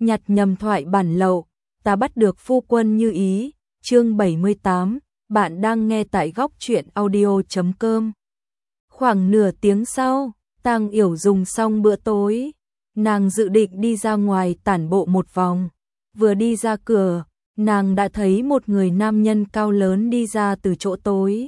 nhặt nhầm thoại bản lậu, ta bắt được phu quân như ý, chương 78, bạn đang nghe tại góc truyện audio.com. Khoảng nửa tiếng sau, Tang Yểu dùng xong bữa tối, nàng dự định đi ra ngoài tản bộ một vòng. Vừa đi ra cửa, nàng đã thấy một người nam nhân cao lớn đi ra từ chỗ tối.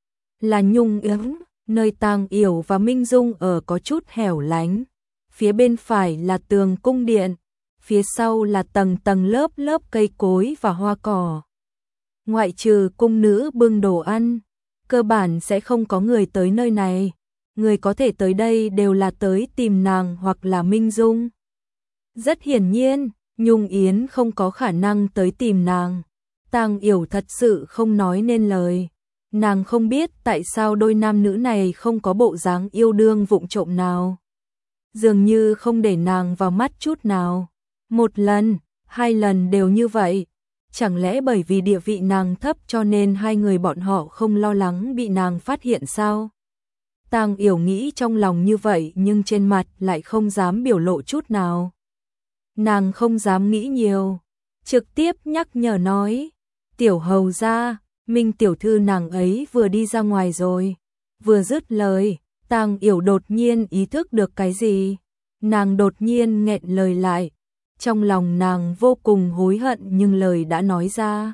Là Nhung Yến, nơi Tang Yểu và Minh Dung ở có chút hẻo lánh. Phía bên phải là tường cung điện, phía sau là tầng tầng lớp lớp cây cối và hoa cỏ. Ngoại trừ cung nữ bưng đồ ăn, cơ bản sẽ không có người tới nơi này. Người có thể tới đây đều là tới tìm nàng hoặc là Minh Dung. Rất hiển nhiên, Nhung Yến không có khả năng tới tìm nàng. Tang Yểu thật sự không nói nên lời. Nàng không biết tại sao đôi nam nữ này không có bộ dáng yêu đương vụng trộm nào. Dường như không để nàng vào mắt chút nào. Một lần, hai lần đều như vậy. Chẳng lẽ bởi vì địa vị nàng thấp cho nên hai người bọn họ không lo lắng bị nàng phát hiện sao? Tang Yểu nghĩ trong lòng như vậy nhưng trên mặt lại không dám biểu lộ chút nào. Nàng không dám nghĩ nhiều, trực tiếp nhắc nhở nói, tiểu hầu gia, Minh tiểu thư nàng ấy vừa đi ra ngoài rồi. Vừa dứt lời, Tang Yểu đột nhiên ý thức được cái gì. Nàng đột nhiên nghẹn lời lại. Trong lòng nàng vô cùng hối hận nhưng lời đã nói ra.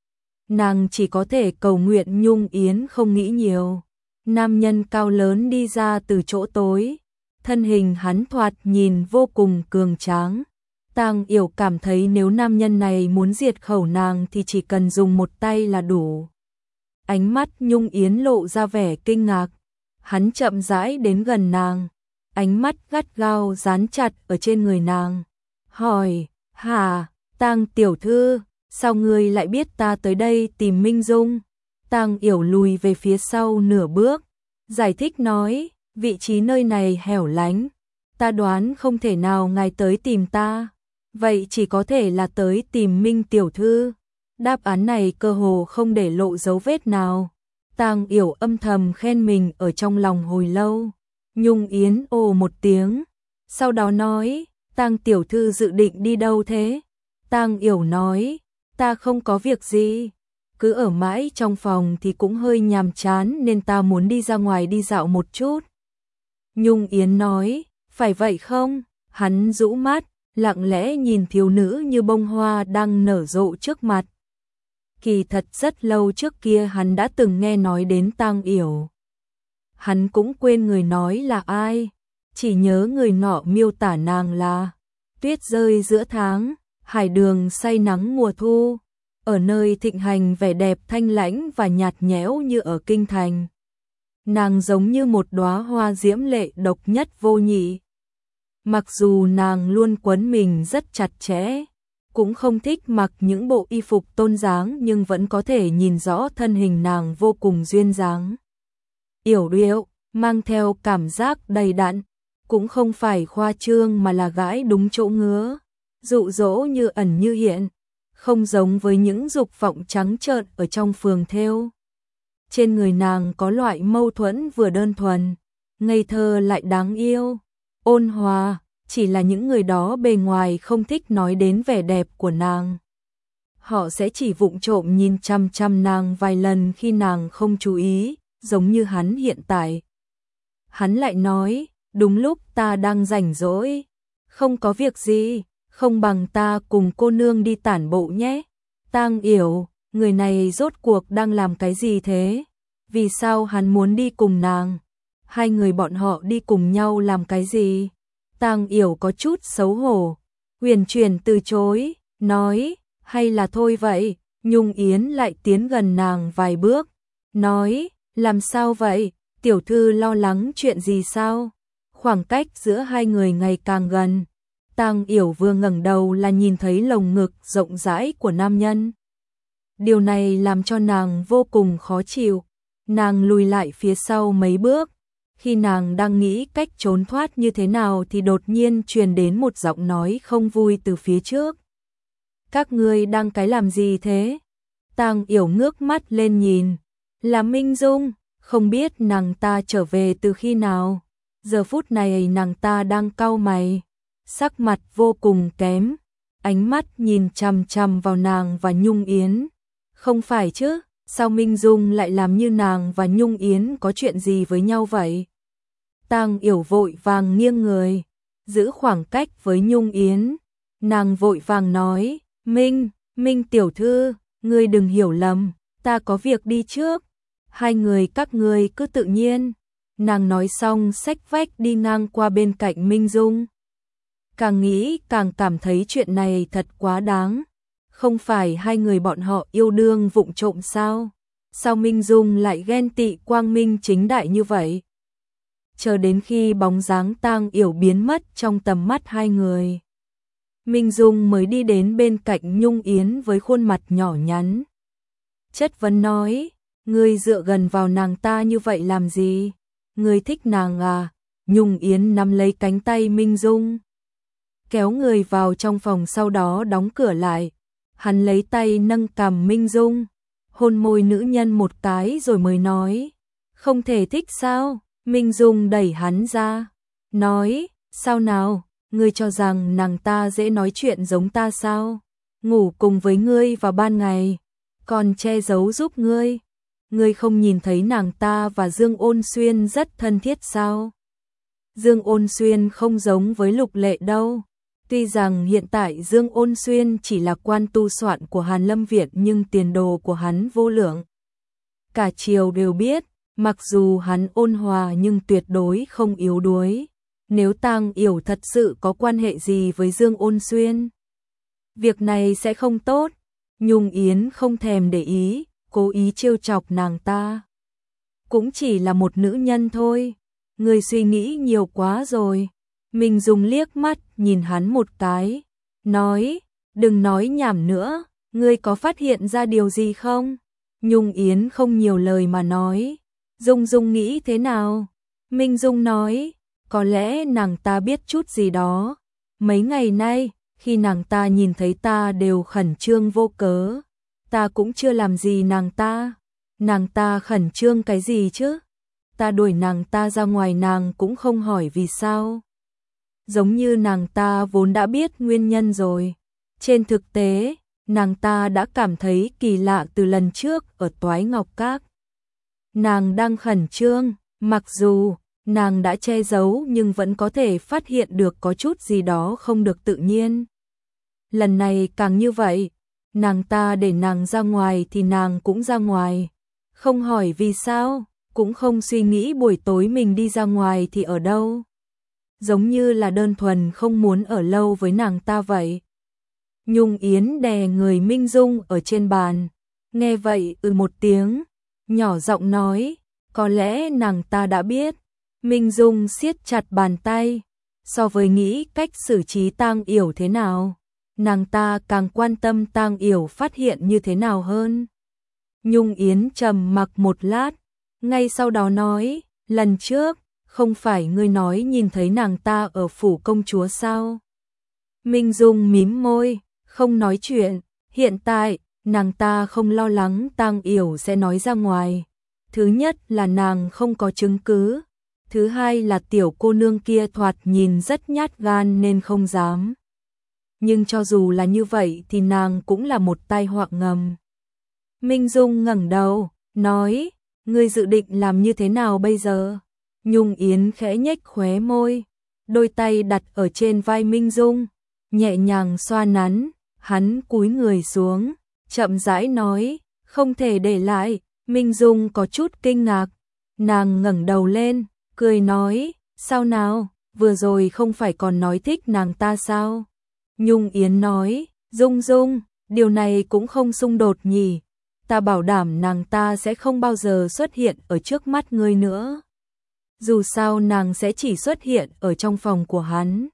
Nàng chỉ có thể cầu nguyện Nhung Yến không nghĩ nhiều. Nam nhân cao lớn đi ra từ chỗ tối. Thân hình hắn thoạt nhìn vô cùng cường tráng. Tang Yểu cảm thấy nếu nam nhân này muốn diệt khẩu nàng thì chỉ cần dùng một tay là đủ. Ánh mắt Nhung Yến lộ ra vẻ kinh ngạc. Hắn chậm rãi đến gần nàng. Ánh mắt gắt gao dán chặt ở trên người nàng. Hỏi, hả, Tang tiểu thư, sao ngươi lại biết ta tới đây tìm Minh Dung? Tang Yểu lùi về phía sau nửa bước. Giải thích nói, vị trí nơi này hẻo lánh. Ta đoán không thể nào ngài tới tìm ta. Vậy chỉ có thể là tới tìm Minh tiểu thư. Đáp án này cơ hồ không để lộ dấu vết nào. Tang Yểu âm thầm khen mình ở trong lòng hồi lâu. Nhung Yến ồ một tiếng. Sau đó nói, Tang tiểu thư dự định đi đâu thế? Tang Yểu nói, ta không có việc gì. Cứ ở mãi trong phòng thì cũng hơi nhàm chán nên ta muốn đi ra ngoài đi dạo một chút. Nhung Yến nói, phải vậy không? Hắn rũ mắt, lặng lẽ nhìn thiếu nữ như bông hoa đang nở rộ trước mặt. Kỳ thật rất lâu trước kia hắn đã từng nghe nói đến Tang Yểu. Hắn cũng quên người nói là ai, chỉ nhớ người nọ miêu tả nàng là tuyết rơi giữa tháng, hải đường say nắng mùa thu, ở nơi thịnh hành vẻ đẹp thanh lãnh và nhạt nhẽo như ở kinh thành. Nàng giống như một đóa hoa diễm lệ độc nhất vô nhị. Mặc dù nàng luôn quấn mình rất chặt chẽ, cũng không thích mặc những bộ y phục tôn dáng nhưng vẫn có thể nhìn rõ thân hình nàng vô cùng duyên dáng. Yểu điệu, mang theo cảm giác đầy đặn, cũng không phải khoa trương mà là gãi đúng chỗ ngứa, dụ dỗ như ẩn như hiện, không giống với những dục vọng trắng trợn ở trong phường thêu. Trên người nàng có loại mâu thuẫn vừa đơn thuần, ngây thơ lại đáng yêu, ôn hòa, chỉ là những người đó bề ngoài không thích nói đến vẻ đẹp của nàng. Họ sẽ chỉ vụng trộm nhìn chăm chăm nàng vài lần khi nàng không chú ý, giống như hắn hiện tại. Hắn lại nói, đúng lúc ta đang rảnh rỗi, không có việc gì, không bằng ta cùng cô nương đi tản bộ nhé. Tang Yểu, người này rốt cuộc đang làm cái gì thế? Vì sao hắn muốn đi cùng nàng? Hai người bọn họ đi cùng nhau làm cái gì? Tang Yểu có chút xấu hổ, huyền chuyển từ chối, nói, hay là thôi vậy. Nhung Yến lại tiến gần nàng vài bước, nói, làm sao vậy? Tiểu thư lo lắng chuyện gì sao? Khoảng cách giữa hai người ngày càng gần. Tang Yểu vừa ngẩng đầu là nhìn thấy lồng ngực rộng rãi của nam nhân. Điều này làm cho nàng vô cùng khó chịu. Nàng lùi lại phía sau mấy bước. Khi nàng đang nghĩ cách trốn thoát như thế nào thì đột nhiên truyền đến một giọng nói không vui từ phía trước. Các ngươi đang cái làm gì thế? Tang Yểu ngước mắt lên nhìn. Là Minh Dung, không biết nàng ta trở về từ khi nào. Giờ phút này nàng ta đang cau mày, sắc mặt vô cùng kém. ánh mắt nhìn chằm chằm vào nàng và Nhung Yến. Không phải chứ, sao Minh Dung lại làm như nàng và Nhung Yến có chuyện gì với nhau vậy? Tang Yểu vội vàng nghiêng người, giữ khoảng cách với Nhung Yến. Nàng vội vàng nói, Minh tiểu thư, ngươi đừng hiểu lầm, ta có việc đi trước. Hai người các ngươi cứ tự nhiên. Nàng nói xong xách vách đi ngang qua bên cạnh Minh Dung. Càng nghĩ càng cảm thấy chuyện này thật quá đáng. Không phải hai người bọn họ yêu đương vụng trộm sao? Sao Minh Dung lại ghen tị quang minh chính đại như vậy? Chờ đến khi bóng dáng Tang Yểu biến mất trong tầm mắt hai người, Minh Dung mới đi đến bên cạnh Nhung Yến với khuôn mặt nhỏ nhắn. Chất vấn nói, ngươi dựa gần vào nàng ta như vậy làm gì? Ngươi thích nàng à? Nhung Yến nắm lấy cánh tay Minh Dung, kéo người vào trong phòng, sau đó đóng cửa lại. Hắn lấy tay nâng cằm Minh Dung, hôn môi nữ nhân một cái rồi mới nói, không thể thích sao? Minh Dung đẩy hắn ra, nói, sao nào, ngươi cho rằng nàng ta dễ nói chuyện giống ta sao? Ngủ cùng với ngươi vào ban ngày, còn che giấu giúp ngươi. Ngươi không nhìn thấy nàng ta và Dương Ôn Xuyên rất thân thiết sao? Dương Ôn Xuyên không giống với Lục Lệ đâu. Tuy rằng hiện tại Dương Ôn Xuyên chỉ là quan tu soạn của Hàn Lâm Viện nhưng tiền đồ của hắn vô lượng. Cả triều đều biết, mặc dù hắn ôn hòa nhưng tuyệt đối không yếu đuối. Nếu Tang Yểu thật sự có quan hệ gì với Dương Ôn Xuyên, việc này sẽ không tốt. Nhung Yến không thèm để ý, cố ý trêu chọc nàng ta. Cũng chỉ là một nữ nhân thôi, ngươi suy nghĩ nhiều quá rồi. Mình dùng liếc mắt nhìn hắn một cái, nói, đừng nói nhảm nữa, ngươi có phát hiện ra điều gì không? Nhung Yến không nhiều lời mà nói, Dung Dung nghĩ thế nào? Minh Dung nói, có lẽ nàng ta biết chút gì đó. Mấy ngày nay, khi nàng ta nhìn thấy ta đều khẩn trương vô cớ. Ta cũng chưa làm gì nàng ta khẩn trương cái gì chứ? Ta đuổi nàng ta ra ngoài nàng cũng không hỏi vì sao. Giống như nàng ta vốn đã biết nguyên nhân rồi. Trên thực tế, nàng ta đã cảm thấy kỳ lạ từ lần trước ở Toái Ngọc Các. Nàng đang khẩn trương, mặc dù nàng đã che giấu nhưng vẫn có thể phát hiện được có chút gì đó không được tự nhiên. Lần này càng như vậy, nàng ta để nàng ra ngoài thì nàng cũng ra ngoài. Không hỏi vì sao, cũng không suy nghĩ buổi tối mình đi ra ngoài thì ở đâu. Giống như là đơn thuần không muốn ở lâu với nàng ta vậy. Nhung Yến đè người Minh Dung ở trên bàn, nghe vậy một tiếng, nhỏ giọng nói, có lẽ nàng ta đã biết. Minh Dung siết chặt bàn tay, so với nghĩ cách xử trí Tang Yểu thế nào, nàng ta càng quan tâm Tang Yểu phát hiện như thế nào hơn. Nhung Yến trầm mặc một lát, ngay sau đó nói, lần trước, không phải ngươi nói nhìn thấy nàng ta ở phủ công chúa sao? Minh Dung mím môi, không nói chuyện. Hiện tại, nàng ta không lo lắng Tang Yểu sẽ nói ra ngoài. Thứ nhất là nàng không có chứng cứ. Thứ hai là tiểu cô nương kia thoạt nhìn rất nhát gan nên không dám. Nhưng cho dù là như vậy thì nàng cũng là một tai họa ngầm. Minh Dung ngẩng đầu, nói, ngươi dự định làm như thế nào bây giờ? Nhung Yến khẽ nhếch khóe môi, đôi tay đặt ở trên vai Minh Dung, nhẹ nhàng xoa nắn. Hắn cúi người xuống, chậm rãi nói, không thể để lại. Minh Dung có chút kinh ngạc, nàng ngẩng đầu lên, cười nói, sao nào, vừa rồi không phải còn nói thích nàng ta sao? Nhung Yến nói, Dung Dung, điều này cũng không xung đột nhỉ, ta bảo đảm nàng ta sẽ không bao giờ xuất hiện ở trước mắt ngươi nữa. Dù sao nàng sẽ chỉ xuất hiện ở trong phòng của hắn.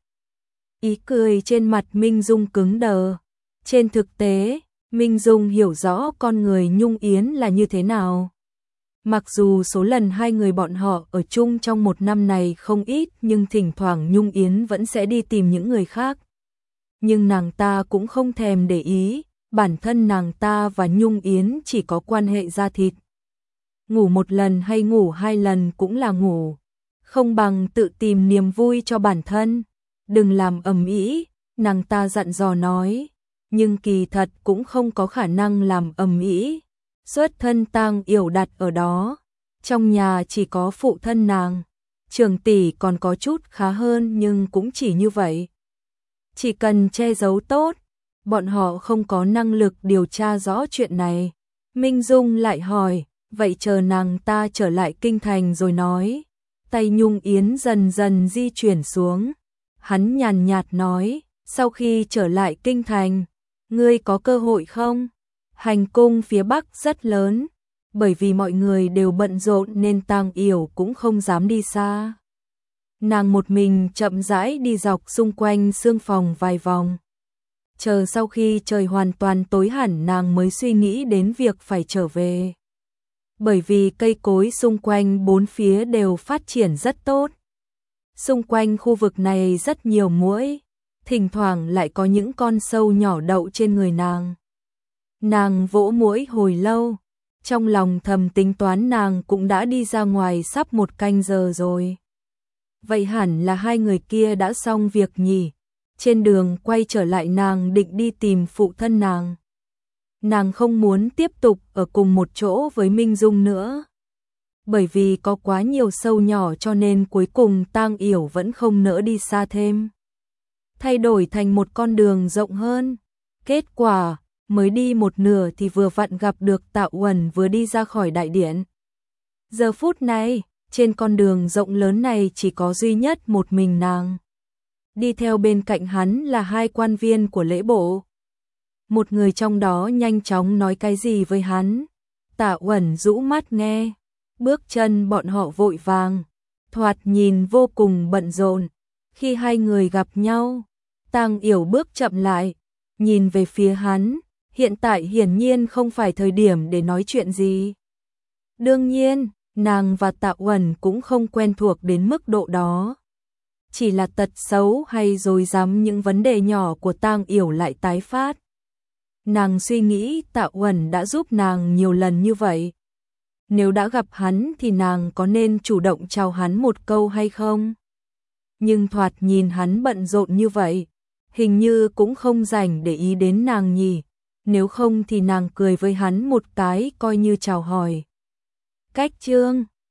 Ý cười trên mặt Minh Dung cứng đờ. Trên thực tế, Minh Dung hiểu rõ con người Nhung Yến là như thế nào. Mặc dù số lần hai người bọn họ ở chung trong một năm này không ít nhưng thỉnh thoảng Nhung Yến vẫn sẽ đi tìm những người khác. Nhưng nàng ta cũng không thèm để ý, bản thân nàng ta và Nhung Yến chỉ có quan hệ da thịt. Ngủ một lần hay ngủ hai lần cũng là ngủ, không bằng tự tìm niềm vui cho bản thân. Đừng làm ầm ĩ, nàng ta dặn dò nói, nhưng kỳ thật cũng không có khả năng làm ầm ĩ. Xuất thân Tang Yểu đặt ở đó, trong nhà chỉ có phụ thân nàng, Trường tỷ còn có chút khá hơn nhưng cũng chỉ như vậy. Chỉ cần che giấu tốt, bọn họ không có năng lực điều tra rõ chuyện này. Minh Dung lại hỏi, vậy chờ nàng ta trở lại kinh thành rồi nói. Tay Nhung Yến dần dần di chuyển xuống. Hắn nhàn nhạt nói, sau khi trở lại kinh thành, ngươi có cơ hội không? Hành cung phía Bắc rất lớn, bởi vì mọi người đều bận rộn nên Tang Yểu cũng không dám đi xa. Nàng một mình chậm rãi đi dọc xung quanh xương phòng vài vòng. Chờ sau khi trời hoàn toàn tối hẳn nàng mới suy nghĩ đến việc phải trở về. Bởi vì cây cối xung quanh bốn phía đều phát triển rất tốt. Xung quanh khu vực này rất nhiều muỗi, thỉnh thoảng lại có những con sâu nhỏ đậu trên người nàng. Nàng vỗ muỗi hồi lâu, trong lòng thầm tính toán nàng cũng đã đi ra ngoài sắp 1 canh giờ rồi. Vậy hẳn là hai người kia đã xong việc nhỉ. Trên đường quay trở lại nàng định đi tìm phụ thân nàng. Nàng không muốn tiếp tục ở cùng một chỗ với Minh Dung nữa. Bởi vì có quá nhiều sâu nhỏ cho nên cuối cùng Tang Yểu vẫn không nỡ đi xa thêm. Thay đổi thành một con đường rộng hơn. Kết quả, mới đi một nửa thì vừa vặn gặp được Tạ Uẩn vừa đi ra khỏi đại điện. Giờ phút này, trên con đường rộng lớn này chỉ có duy nhất một mình nàng. Đi theo bên cạnh hắn là 2 quan viên của lễ bộ. Một người trong đó nhanh chóng nói cái gì với hắn. Tạ Uẩn rũ mắt nghe. Bước chân bọn họ vội vàng, thoạt nhìn vô cùng bận rộn. Khi hai người gặp nhau, Tang Yểu bước chậm lại, nhìn về phía hắn. Hiện tại hiển nhiên không phải thời điểm để nói chuyện gì. Đương nhiên, nàng và Tạ Uẩn cũng không quen thuộc đến mức độ đó. Chỉ là tật xấu hay dối dám những vấn đề nhỏ của Tang Yểu lại tái phát. Nàng suy nghĩ Tạ Uẩn đã giúp nàng nhiều lần như vậy. Nếu đã gặp hắn thì nàng có nên chủ động chào hắn một câu hay không? Nhưng thoạt nhìn hắn bận rộn như vậy, hình như cũng không rảnh để ý đến nàng nhỉ. Nếu không thì nàng cười với hắn một cái coi như chào hỏi. Cách chương